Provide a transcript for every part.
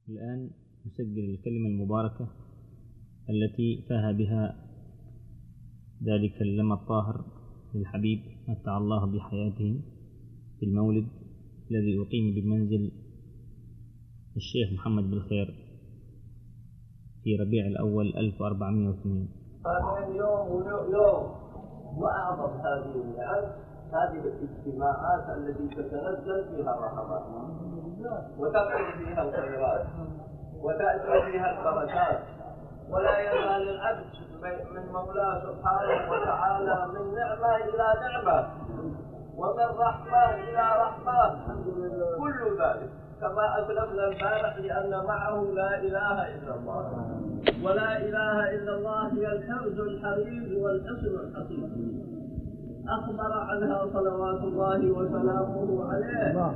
الآن نسجل الكلمة المباركة التي فاه بها ذلك اللمى الطاهر للحبيب متع الله بحياته في المولد الذي أقيم بمنزل الشيخ محمد بالخير في ربيع الأول 1402. هذا اليوم يوم وأعظم هذه النعم هذه الاجتماعات التي تتنزل فيها الرحمات وتقع فيها الخيرات وتأتي فيها البركات، ولا يزال العبد من مولاه سبحانه وتعالى من نعمة إلى نعمة ومن رحمة إلى رحمة، كل ذلك كما أسلفنا البارح لأن معه لا إله إلا الله، ولا إله إلا الله هي الحرز الحريز والحصن الحصين. أخبر عنها صلوات الله وسلامه عليه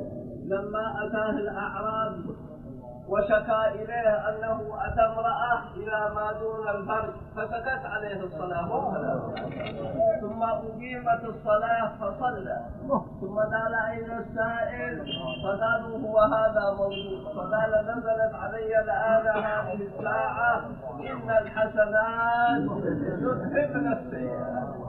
لما أتاه الأعراب وشكى إليه أنه أتى امرأة إلى ما دون الفرج فسكت عليه الصلاة والسلام، ثم أقيمت الصلاة فصلى، ثم قال أين السائل؟ فقالوا هو هذا موجود، فقال نزلت علي الآن هذه الساعة إن الحسنات يذهبن السيئات.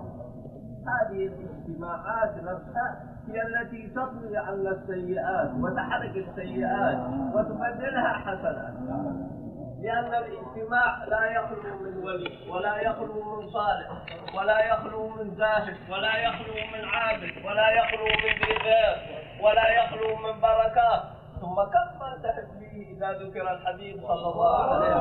هذه الاجتماعات نفسها هي التي تطوي عنا السيئات وتحرق السيئات وتبدلها حسنات، لأن الاجتماع لا يخلو من ولي ولا يخلو من صالح ولا يخلو من زاهد ولا يخلو من عابد ولا يخلو من ذي غير ولا يخلو من بركات. ثم كم ما تحب فيه إذا ذكر الحبيب صلى الله عليه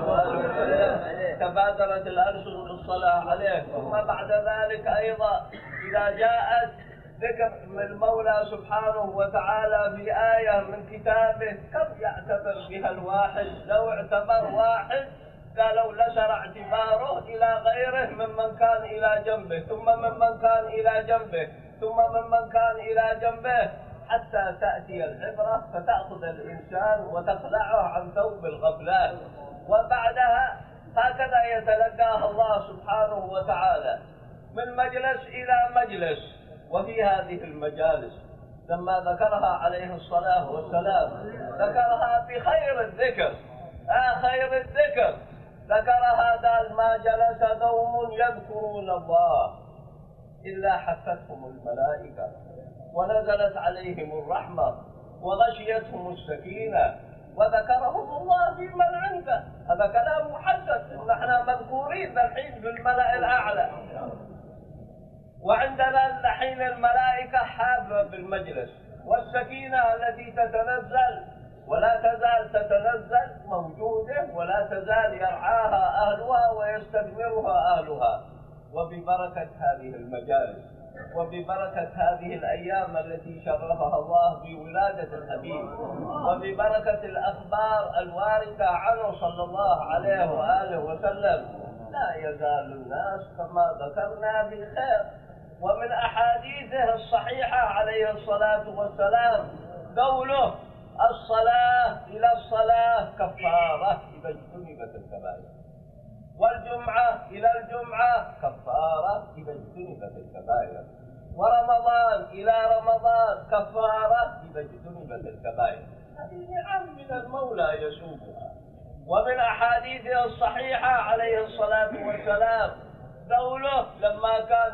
وسلم تبادرت الألسن بالصلاة عليه. ثم بعد ذلك أيضا إذا جاءت ذكر من المولى سبحانه وتعالى في آية من كتابه كم يعتبر بها الواحد، لو اعتبر واحد قالوا لسر اعتباره إلى غيره ممن كان إلى جنبه ثم ممن كان إلى جنبه ثم ممن كان إلى جنبه، حتى تأتي العبرة فتأخذ الإنسان وتخلعه عن ثوب الغفلان، وبعدها هكذا يتلقاها الله سبحانه وتعالى من مجلس إلى مجلس. وفي هذه المجالس لما ذكرها عليه الصلاة والسلام ذكرها بخير الذكر، خير الذكر ذكرها قال ما جلس قوم يذكرون الله إلا حفتهم الملائكة ونزلت عليهم الرحمة وغشيتهم السكينة وذكرهم الله في من عنده. هذا كلام محدث، نحن مذكورين الحين في الملأ الأعلى، وعندنا الحين الملائكة حافة بالمجلس، والسكينة التي تتنزل ولا تزال تتنزل موجودة ولا تزال يرعاها أهلها ويستثمرها أهلها. وببركة هذه المجالس وببركة هذه الأيام التي شرفها الله بولادة الحبيب وببركة الأخبار الواردة عنه صلى الله عليه وآله وسلم لا يزال الناس كما ذكرنا بالخير. ومن أحاديثه الصحيحة عليه الصلاة والسلام قوله الصلاة إلى الصلاة كفارة إذا اجتنبت الكبائر، والجمعة إلى الجمعة كفارة إذا اجتنبت الكبائر، ورمضان إلى رمضان كفارة إذا اجتنبت الكبائر. هذه نعم من المولى يسوقها. ومن أحاديثه الصحيحة عليه الصلاة والسلام قوله لما كان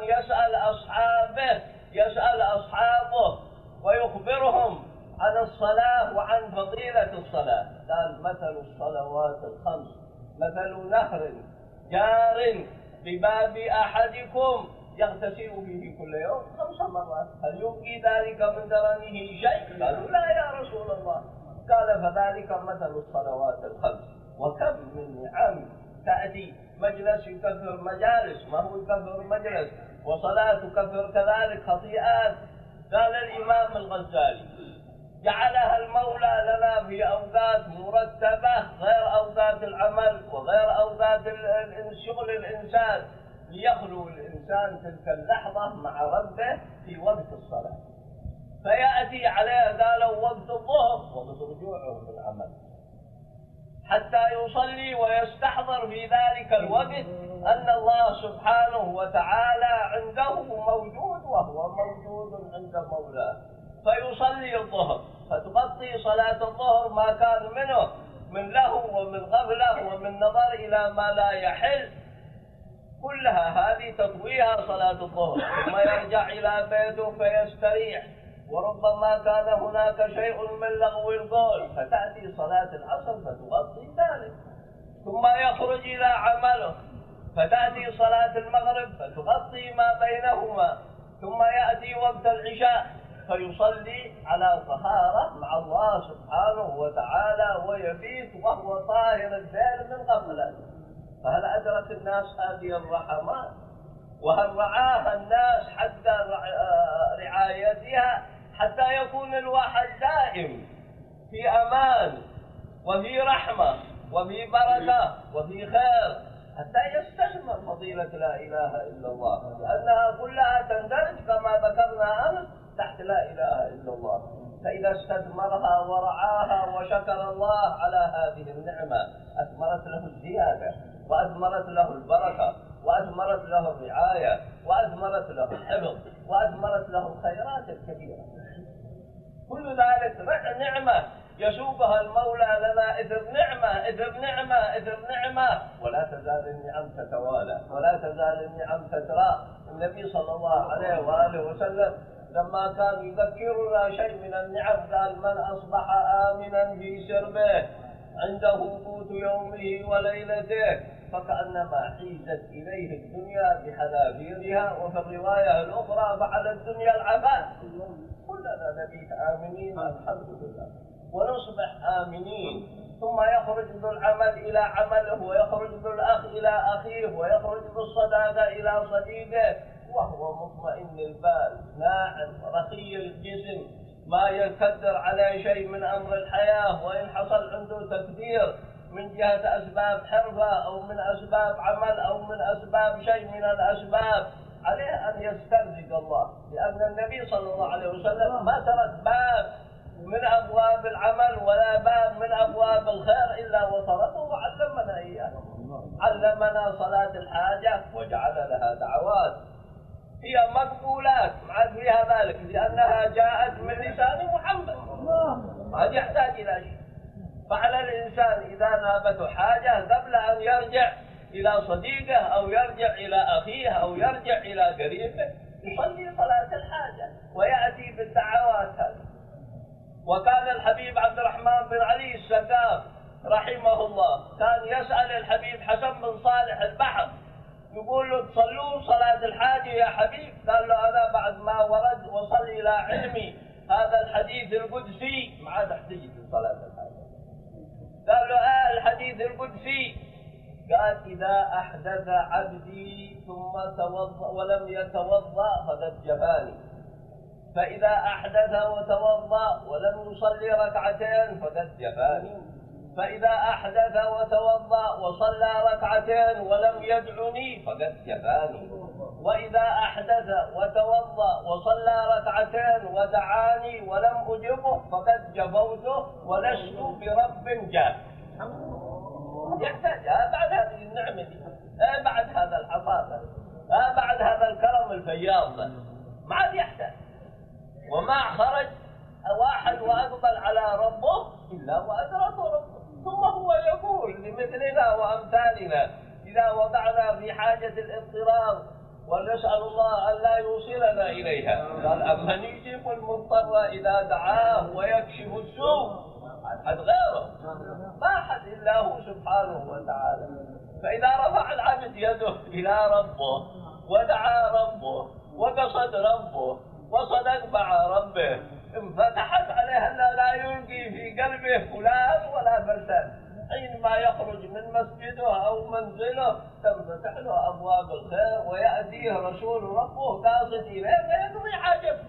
يسأل أصحابه ويخبرهم عن الصلاة وعن فضيلة الصلاة قال مثل الصلوات الخمس مثل نهر جار بباب أحدكم يغتسل فيه كل يوم 5 مرات هل يبقي ذلك من درنه شيء؟ قالوا لا يا رسول الله. قال فذلك مثل الصلوات الخمس. وكم من نعم تأتي مجلس يكفر مجالس، ما هو يكفر مجلس، وصلاة تكفر كذلك خطيئات. قال الإمام الغزالي جعلها المولى لنا في أوقات مرتبة غير أوقات العمل وغير أوقات شغل الإنسان، ليخلو الإنسان تلك اللحظة مع ربه في وقت الصلاة، فيأتي عليه قالوا وقت الظهر وقت رجوعه من العمل حتى يصلي ويستحضر في ذلك الوقت أن الله سبحانه وتعالى عنده موجود وهو موجود عند مولاه، فيصلي الظهر فتغطي صلاة الظهر ما كان منه من لهو ومن غفلة ومن نظر إلى ما لا يحل، كلها هذه تطويها صلاة الظهر، ثم يرجع إلى بيته فيستريح، وربما كان هناك شيء من لغو القول فتأتي صلاة العصر فتغطي ذلك، ثم يخرج إلى عمله فتأتي صلاة المغرب فتغطي ما بينهما، ثم يأتي وقت العشاء فيصلي على طهارة مع الله سبحانه وتعالى ويبيت وهو طاهر الذهن من غفلة. فهل أدرك الناس هذه الرحمات؟ وهل رعاها الناس حتى رعايتها حتى يكون الواحد دائم في أمان وفي رحمة وفي بركة وفي خير حتى يستثمر فضيلة لا إله إلا الله، لأنها كلها تندرج كما ذكرنا أمس تحت لا إله إلا الله. فإذا استثمرها ورعاها وشكر الله على هذه النعمة أثمرت له الزيادة وأثمرت له البركة وأثمرت له الرعاية وأثمرت له الحفظ وأثمرت له الخيرات الكثيرة. كل ذلك نعمة يسوقها المولى لنا إثر نعمة إثر نعمة إثر نعمة، ولا تزال النعم تتوالى ولا تزال النعم تترى. النبي صلى الله عليه وآله وسلم لما كان يذكرنا شيء من النعم قال: من أصبح آمنا في سربه عنده قوت يومه وليلته فكأنما حيزت إليه الدنيا بحذافيرها، وفي الرواية الأخرى فعلى الدنيا العباد. كلنا نبيت آمنين الحمد لله ونصبح آمنين، ثم يخرج ذو العمل إلى عمله ويخرج ذو الأخ إلى أخيه ويخرج ذو الصداقة إلى صديقه وهو مطمئن البال ناعم رخي الجسم، ما يقدر عليه شيء من أمر الحياة، وإن حصل عنده تقدير من جهة أسباب حرفة أو من أسباب عمل أو من أسباب شيء من الأسباب عليه أن يسترزق الله، لأن النبي صلى الله عليه وسلم ما ترك باب من أبواب العمل ولا باب من أبواب الخير إلا وتركه وعلمنا إياه. علمنا صلاة الحاجة وجعل لها دعوات هي مقبولات مع فيها ذلك لأنها جاءت من لسان محمد ما يحتاج إلى شيء. فعلى الإنسان إذا نابته حاجة قبل أن يرجع إلى صديقه أو يرجع إلى أخيه أو يرجع إلى قريبه يصلي صلاة الحاجة ويأتي بالدعوات هذه. وكان الحبيب عبد الرحمن بن علي السقاف رحمه الله كان يسأل الحبيب حسن بن صالح البحر يقول له: تصلون صلاة الحاجة يا حبيب؟ قال له: أنا بعد ما ورد وصل إلى علمي هذا الحديث القدسي ما عاد أحتاج في صلاة الحاجة. قال له: الحديث القدسي. قال: إذا أحدث عبدي ثم توضأ ولم يتوضأ فقد جفاني، فإذا أحدث وتوضأ ولم يصلي ركعتين فقد جفاني، فإذا أحدث وتوضأ وصلى ركعتين ولم يدعني فقد جفاني، وإذا أحدث وتوضأ وصلى ركعتين ودعاني ولم أجبه فقد جفوته ولست برب جاف. يحتاج بعد هذه النعمة دي، بعد هذا العطاء، بعد هذا الكرم الفياض ما عاد يحتاج. وما خرج واحد وأقبل على ربه إلا وأدركه ربه. ثم هو يقول لمثلنا وأمثالنا إذا وضعنا في حاجة الاضطرار ونسأل الله أن لا يوصلنا إليها، قال: أمن يجيب المضطر إذا دعاه ويكشف السوء؟ أحد غيره، ما أحد إلا هو سبحانه وتعالى. فإذا رفع العبد يده إلى ربه ودعا ربه وقصد ربه وصدق مع ربه انفتحت عليه أن لا يلقي في قلبه فلان ولا فلان. حينما يخرج من مسجده أو منزله تنفتح له أبواب الخير ويأتيه رسول ربه قاصد إليه فيقضي حاجته.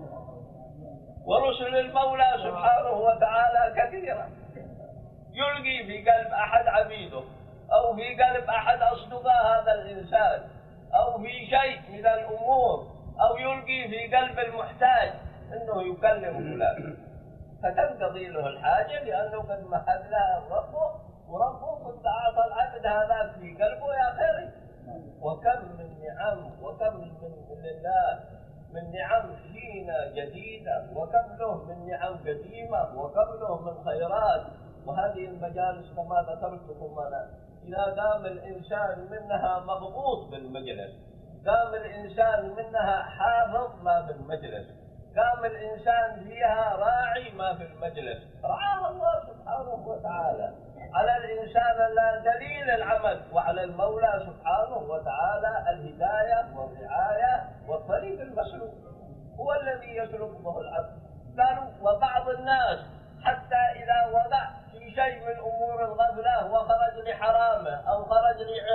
ورسل المولى سبحانه وتعالى كثيرا يلقي في قلب أحد عبيده أو في قلب أحد أصدقاء هذا الإنسان أو في شيء من الأمور، أو يلقي في قلب المحتاج أنه يكلم فلان فتنقضي له الحاجة لأنه قد مهد لها ربه، وربه قد أعطى العبد هذا في قلبه يا خيري. وكم من نعم وكم من لله من نعم فينا جديدة، وكم له من نعم قديمة، وكم له من خيرات، وهذه المجالس كما ذكرتكم أنا إذا قام الإنسان منها مضبوط بالمجلس، قام الإنسان منها حافظ ما في المجلس، قام الإنسان فيها راعي ما في المجلس، رعاه الله سبحانه وتعالى. على الإنسان لا دليل العمل، وعلى المولى سبحانه وتعالى الهداية والرعاية والطريق المسلوك هو الذي يسلك به العبد. قالوا وبعض الناس حتى إذا وقع في شيء من أمور الغفلة وخرج لحرامه أو خرج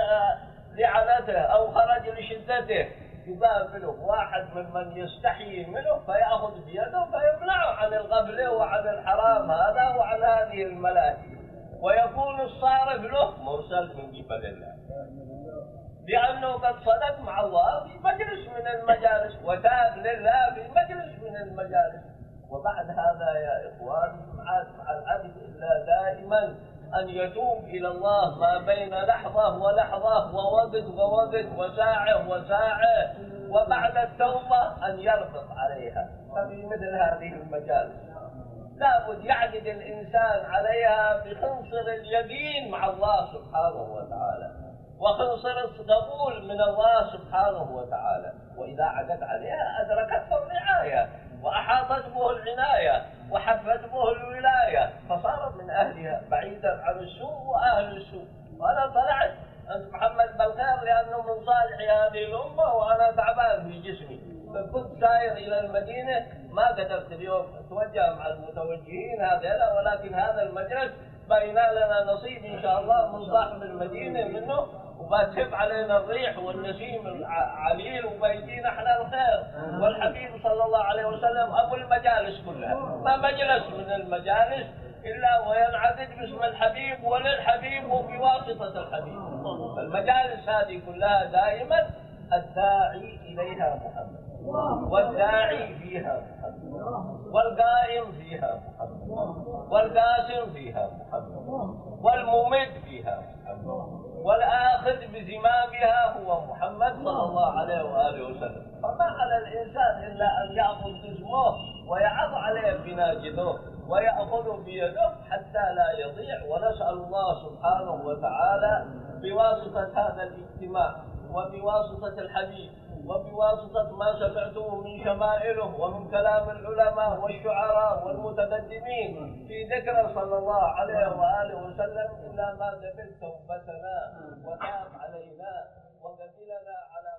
لعنته أو خرج لشدته يقابله واحد ممن يستحيي منه فيأخذ بيده فيمنعه عن الغفلة وعن الحرام هذا وعن هذه الملاهي، ويكون الصارف له مرسل من قبل الله، لأنه قد صدق مع الله في مجلس من المجالس وتاب لله في مجلس من المجالس. وبعد هذا يا إخوان مع العبد إلا دائما أن يتوب إلى الله ما بين لحظة ولحظة ووقت ووقت وساعة وساعة، وبعد التوبة أن يربط عليها. ففي مثل هذه المجالس لابد يعقد الإنسان عليها بخنصر اليقين مع الله سبحانه وتعالى وخنصر القبول من الله سبحانه وتعالى، وإذا عقد عليها أدركته الرعاية وأحاطت به العناية وحفت به الولاية فصار من أهلها بعيدا عن السوء وأهل السوء. وأنا طلعت أنت محمد بالخير لأنه من صالح هذه الأمة وأنا تعبان في جسمي، فكنت سائر إلى المدينة ما قدرت اليوم أتوجه مع المتوجهين هذا، ولكن هذا المجلس بين لنا نصيب إن شاء الله من صاحب المدينة منه، وبتهب علينا الريح والنسيم العليل وبيجينا احنا الخير. والحبيب صلى الله عليه وسلم أبو المجالس كلها، ما مجلس من المجالس إلا وينعقد باسم الحبيب وللحبيب وبواسطة الحبيب. المجالس هذه كلها دائما الداعي إليها محمد، والداعي فيها محمد، والقائم فيها محمد، والقاسم فيها محمد، والممد فيها محمد، والآخذ بزمامها هو محمد صلى الله عليه وآله وسلم. فما على الإنسان إلا أن يأخذ جسمه ويعض عليه بناجذه ويأخذ بيده حتى لا يضيع. ونسأل الله سبحانه وتعالى بواسطة هذا الاجتماع وبواسطة الحبيب وبواسطة ما سمعته من شمائله ومن كلام العلماء والشعراء والمتقدمين في ذكر صلى الله عليه وآله وسلم إلا ما قبل توبتنا وتاب علينا وقبلنا على